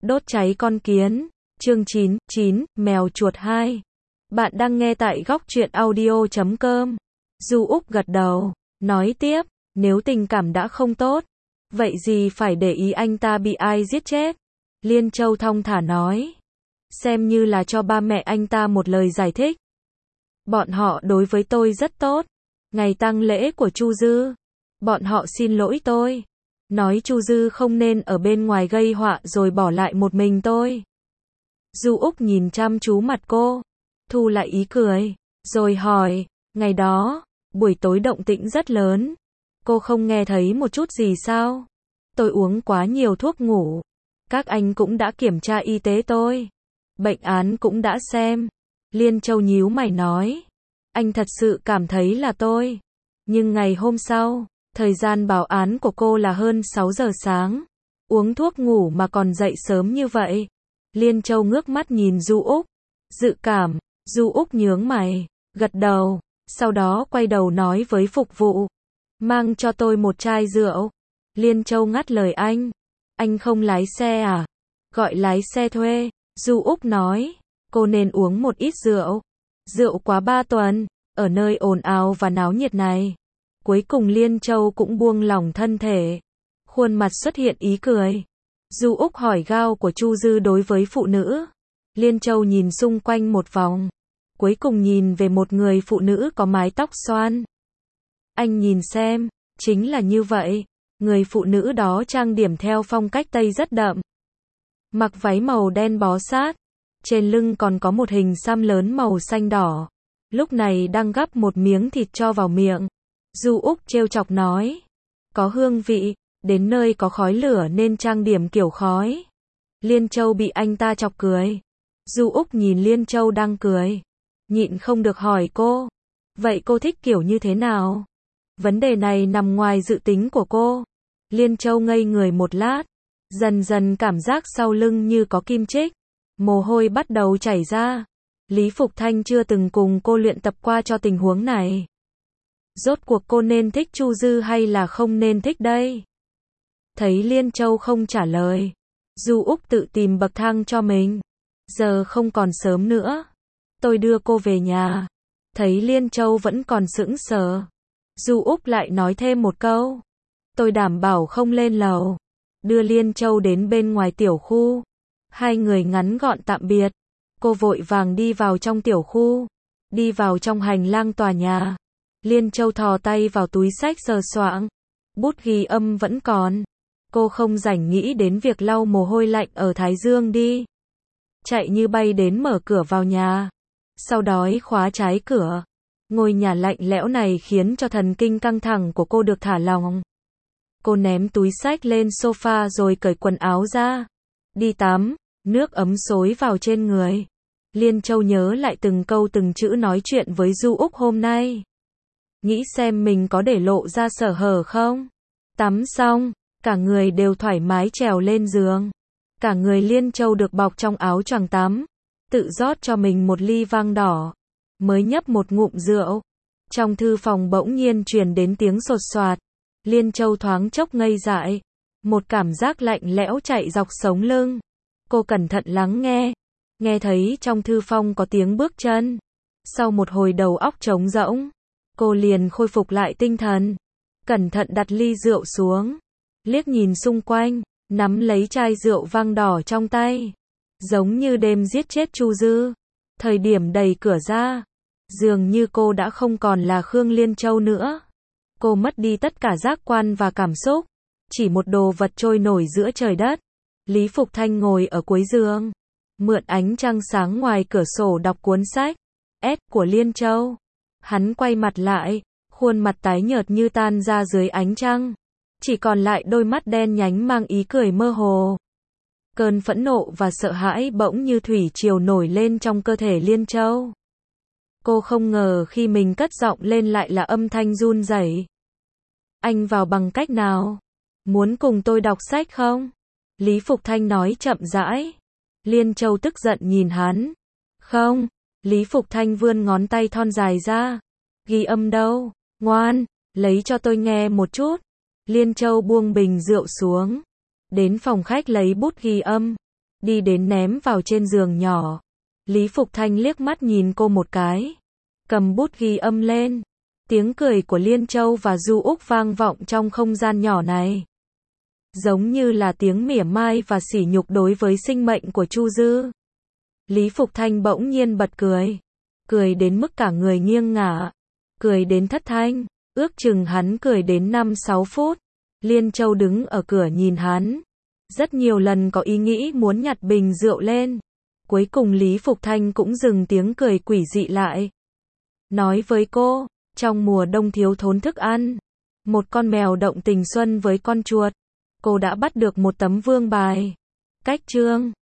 Đốt cháy con kiến. Chương 9, Mèo chuột 2. Bạn đang nghe tại góc truyện audio.com. Du Úc gật đầu, nói tiếp, nếu tình cảm đã không tốt, vậy gì phải để ý anh ta bị ai giết chết. Liên Châu thong thả nói, xem như là cho ba mẹ anh ta một lời giải thích. Bọn họ đối với tôi rất tốt. Ngày tang lễ của Chu Dư, bọn họ xin lỗi tôi, nói Chu Dư không nên ở bên ngoài gây họa rồi bỏ lại một mình tôi. Du Úc nhìn chăm chú mặt cô, thu lại ý cười, rồi hỏi, ngày đó, buổi tối động tĩnh rất lớn, cô không nghe thấy một chút gì sao? Tôi uống quá nhiều thuốc ngủ, các anh cũng đã kiểm tra y tế tôi, bệnh án cũng đã xem. Liên Châu nhíu mày nói, anh thật sự cảm thấy là tôi. Nhưng ngày hôm sau, thời gian báo án của cô là hơn 6 giờ sáng. Uống thuốc ngủ mà còn dậy sớm như vậy. Liên Châu ngước mắt nhìn Du Úc. Dự cảm. Du Úc nhướng mày, gật đầu, sau đó quay đầu nói với phục vụ, mang cho tôi một chai rượu. Liên Châu ngắt lời anh không lái xe à? Gọi lái xe thuê. Du Úc nói, cô nên uống một ít rượu. Rượu quá 3 tuần, ở nơi ồn ào và náo nhiệt này. Cuối cùng Liên Châu cũng buông lỏng thân thể. Khuôn mặt xuất hiện ý cười. Du Úc hỏi gao của Chu Dư đối với phụ nữ. Liên Châu nhìn xung quanh một vòng. Cuối cùng nhìn về một người phụ nữ có mái tóc xoăn. Anh nhìn xem, chính là như vậy. Người phụ nữ đó trang điểm theo phong cách Tây rất đậm. Mặc váy màu đen bó sát. Trên lưng còn có một hình xăm lớn màu xanh đỏ. Lúc này đang gắp một miếng thịt cho vào miệng. Du Úc trêu chọc nói, có hương vị, đến nơi có khói lửa nên trang điểm kiểu khói. Liên Châu bị anh ta chọc cười. Du Úc nhìn Liên Châu đang cười, nhịn không được hỏi cô, vậy cô thích kiểu như thế nào? Vấn đề này nằm ngoài dự tính của cô. Liên Châu ngây người một lát, dần dần cảm giác sau lưng như có kim chích, mồ hôi bắt đầu chảy ra. Lý Phục Thanh chưa từng cùng cô luyện tập qua cho tình huống này. Rốt cuộc cô nên thích Chu Dư hay là không nên thích đây? Thấy Liên Châu không trả lời, Du Úc tự tìm bậc thang cho mình. Giờ không còn sớm nữa, tôi đưa cô về nhà. Thấy Liên Châu vẫn còn sững sờ, Du Úc lại nói thêm một câu, tôi đảm bảo không lên lầu. Đưa Liên Châu đến bên ngoài tiểu khu. Hai người ngắn gọn tạm biệt. Cô vội vàng đi vào trong tiểu khu. Đi vào trong hành lang tòa nhà. Liên Châu thò tay vào túi xách sờ soạng. Bút ghi âm vẫn còn. Cô không rảnh nghĩ đến việc lau mồ hôi lạnh ở thái dương đi. Chạy như bay đến mở cửa vào nhà. Sau đó khóa trái cửa. Ngôi nhà lạnh lẽo này khiến cho thần kinh căng thẳng của cô được thả lỏng. Cô ném túi xách lên sofa rồi cởi quần áo ra. Đi tắm, nước ấm xối vào trên người. Liên Châu nhớ lại từng câu từng chữ nói chuyện với Du Úc hôm nay. Nghĩ xem mình có để lộ ra sở hở không. Tắm xong, cả người đều thoải mái trèo lên giường. Cả người Liên Châu được bọc trong áo choàng tắm. Tự rót cho mình một ly vang đỏ. Mới nhấp một ngụm rượu. Trong thư phòng bỗng nhiên truyền đến tiếng sột soạt. Liên Châu thoáng chốc ngây dại. Một cảm giác lạnh lẽo chạy dọc sống lưng. Cô cẩn thận lắng nghe. Nghe thấy trong thư phòng có tiếng bước chân. Sau một hồi đầu óc trống rỗng, cô liền khôi phục lại tinh thần. Cẩn thận đặt ly rượu xuống. Liếc nhìn xung quanh, nắm lấy chai rượu vang đỏ trong tay. Giống như đêm giết chết Chu Dư. Thời điểm đẩy cửa ra, dường như cô đã không còn là Khương Liên Châu nữa. Cô mất đi tất cả giác quan và cảm xúc. Chỉ một đồ vật trôi nổi giữa trời đất. Lý Phục Thanh ngồi ở cuối giường. Mượn ánh trăng sáng ngoài cửa sổ đọc cuốn sách S của Liên Châu. Hắn quay mặt lại, khuôn mặt tái nhợt như tan ra dưới ánh trăng. Chỉ còn lại đôi mắt đen nhánh mang ý cười mơ hồ. Cơn phẫn nộ và sợ hãi bỗng như thủy triều nổi lên trong cơ thể Liên Châu. Cô không ngờ khi mình cất giọng lên lại là âm thanh run rẩy. Anh vào bằng cách nào? Muốn cùng tôi đọc sách không? Lý Phục Thanh nói chậm rãi. Liên Châu tức giận nhìn hắn. Không. Lý Phục Thanh vươn ngón tay thon dài ra. Ghi âm đâu? Ngoan, lấy cho tôi nghe một chút. Liên Châu buông bình rượu xuống. Đến phòng khách lấy bút ghi âm. đi đến ném vào trên giường nhỏ. Lý Phục Thanh liếc mắt nhìn cô một cái, cầm bút ghi âm lên. Tiếng cười của Liên Châu và Du Úc vang vọng trong không gian nhỏ này. Giống như là tiếng mỉa mai và sỉ nhục đối với sinh mệnh của Chu Dư. Lý Phục Thanh bỗng nhiên bật cười. Cười đến mức cả người nghiêng ngả. Cười đến thất thanh. Ước chừng hắn cười đến 5-6 phút. Liên Châu đứng ở cửa nhìn hắn. Rất nhiều lần có ý nghĩ muốn nhặt bình rượu lên. Cuối cùng Lý Phục Thanh cũng dừng tiếng cười quỷ dị lại. Nói với cô, trong mùa đông thiếu thốn thức ăn. Một con mèo động tình xuân với con chuột. Cô đã bắt được một tấm vương bài. Cách chương